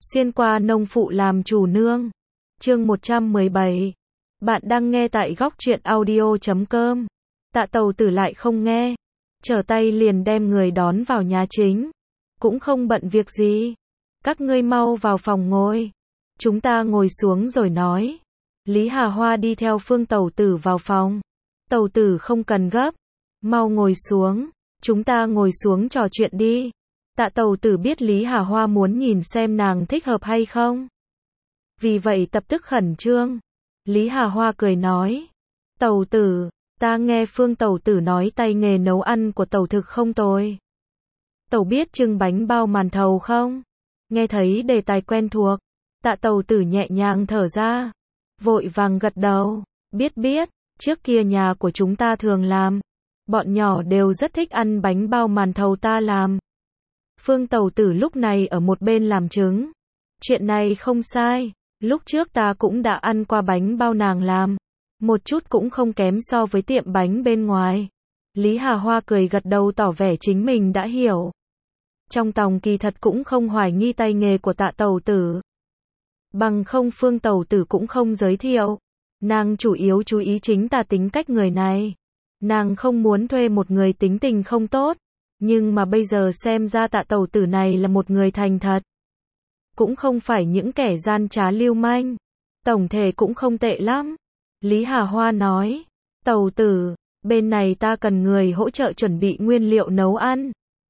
Xuyên qua nông phụ làm chủ nương. Chương 117. Bạn đang nghe tại góc truyện audio.com. Tạ Tầu Tử lại không nghe, trở tay liền đem người đón vào nhà chính. Cũng không bận việc gì. Các ngươi mau vào phòng ngồi. Chúng ta ngồi xuống rồi nói. Lý Hà Hoa đi theo Phương Tầu Tử vào phòng. Tầu Tử không cần gấp. Mau ngồi xuống. Chúng ta ngồi xuống trò chuyện đi. Tạ Tầu Tử biết Lý Hà Hoa muốn nhìn xem nàng thích hợp hay không. Vì vậy tập tức khẩn trương. Lý Hà Hoa cười nói. Tầu Tử, ta nghe Phương Tầu Tử nói tay nghề nấu ăn của Tầu thực không tồi. Tầu biết trưng bánh bao màn thầu không? Nghe thấy đề tài quen thuộc. Tạ Tầu Tử nhẹ nhàng thở ra. Vội vàng gật đầu. Biết, trước kia nhà của chúng ta thường làm. Bọn nhỏ đều rất thích ăn bánh bao màn thầu ta làm. Phương Tầu Tử lúc này ở một bên làm chứng. Chuyện này không sai. Lúc trước ta cũng đã ăn qua bánh bao nàng làm. Một chút cũng không kém so với tiệm bánh bên ngoài. Lý Hà Hoa cười gật đầu tỏ vẻ chính mình đã hiểu. Trong tòng kỳ thật cũng không hoài nghi tay nghề của Tạ Tầu Tử. Bằng không Phương Tầu Tử cũng không giới thiệu. Nàng chủ yếu chú ý chính ta tính cách người này. Nàng không muốn thuê một người tính tình không tốt. Nhưng mà bây giờ xem ra Tạ Tầu Tử này là một người thành thật. Cũng không phải những kẻ gian trá lưu manh. Tổng thể cũng không tệ lắm. Lý Hà Hoa nói. Tầu Tử, bên này ta cần người hỗ trợ chuẩn bị nguyên liệu nấu ăn.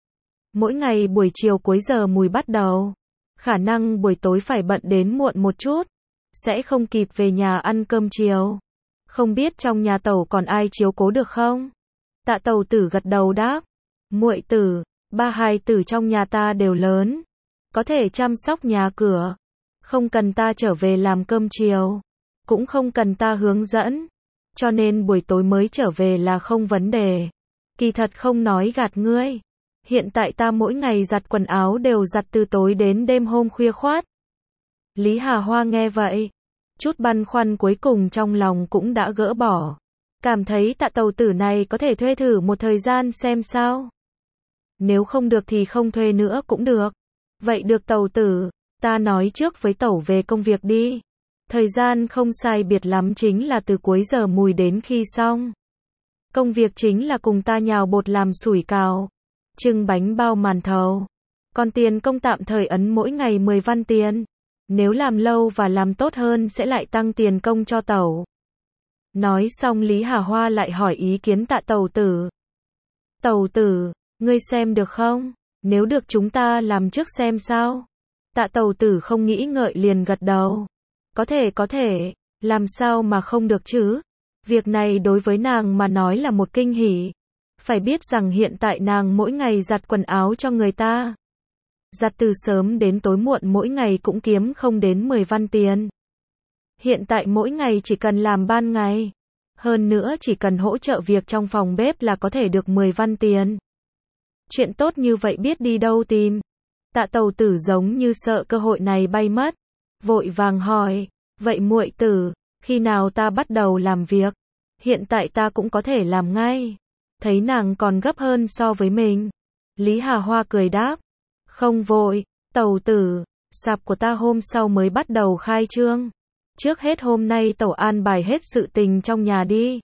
Mỗi ngày buổi chiều cuối giờ mùi bắt đầu. Khả năng buổi tối phải bận đến muộn một chút. Sẽ không kịp về nhà ăn cơm chiều. Không biết trong nhà Tầu còn ai chiếu cố được không? Tạ Tầu Tử gật đầu đáp. Muội tử, ba hài tử trong nhà ta đều lớn. Có thể chăm sóc nhà cửa. Không cần ta trở về làm cơm chiều. Cũng không cần ta hướng dẫn. Cho nên buổi tối mới trở về là không vấn đề. Kỳ thật không nói gạt ngươi. Hiện tại ta mỗi ngày giặt quần áo đều giặt từ tối đến đêm hôm khuya khoát. Lý Hà Hoa nghe vậy. Chút băn khoăn cuối cùng trong lòng cũng đã gỡ bỏ. Cảm thấy Tạ Tầu Tử này có thể thuê thử một thời gian xem sao. Nếu không được thì không thuê nữa cũng được. Vậy được Tầu Tử, ta nói trước với Tẩu về công việc đi. Thời gian không sai biệt lắm chính là từ cuối giờ mùi đến khi xong. Công việc chính là cùng ta nhào bột làm sủi cảo, trưng bánh bao màn thầu. Còn tiền công tạm thời ấn mỗi ngày 10 văn tiền. Nếu làm lâu và làm tốt hơn sẽ lại tăng tiền công cho Tẩu. Nói xong Lý Hà Hoa lại hỏi ý kiến Tạ Tầu Tử. Tầu Tử, ngươi xem được không? Nếu được chúng ta làm trước xem sao? Tạ Tầu Tử không nghĩ ngợi liền gật đầu. Có thể, làm sao mà không được chứ? Việc này đối với nàng mà nói là một kinh hỉ. Phải biết rằng hiện tại nàng mỗi ngày giặt quần áo cho người ta. Giặt từ sớm đến tối muộn mỗi ngày cũng kiếm không đến 10 văn tiền. Hiện tại mỗi ngày chỉ cần làm ban ngày. Hơn nữa chỉ cần hỗ trợ việc trong phòng bếp là có thể được 10 văn tiền. Chuyện tốt như vậy biết đi đâu tìm. Tạ Tầu Tử giống như sợ cơ hội này bay mất. Vội vàng hỏi. Vậy muội tử, khi nào ta bắt đầu làm việc? Hiện tại ta cũng có thể làm ngay. Thấy nàng còn gấp hơn so với mình. Lý Hà Hoa cười đáp. Không vội, Tầu Tử, sạp của ta hôm sau mới bắt đầu khai trương. Trước hết hôm nay Tẩu an bài hết sự tình trong nhà đi.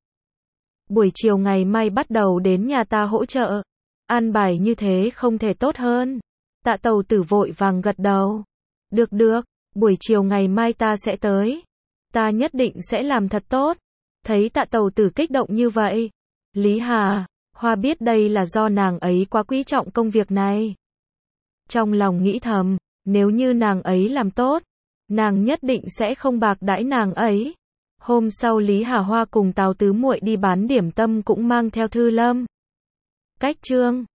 Buổi chiều ngày mai bắt đầu đến nhà ta hỗ trợ. An bài như thế không thể tốt hơn. Tạ Tầu Tử vội vàng gật đầu. Được, buổi chiều ngày mai ta sẽ tới. Ta nhất định sẽ làm thật tốt. Thấy Tạ Tầu Tử kích động như vậy. Lý Hà Hoa biết đây là do nàng ấy quá quý trọng công việc này. Trong lòng nghĩ thầm, nếu như nàng ấy làm tốt, nàng nhất định sẽ không bạc đãi nàng ấy. Hôm sau Lý Hà Hoa cùng Tào Tứ muội đi bán điểm tâm cũng mang theo Thư Lâm. Cách chương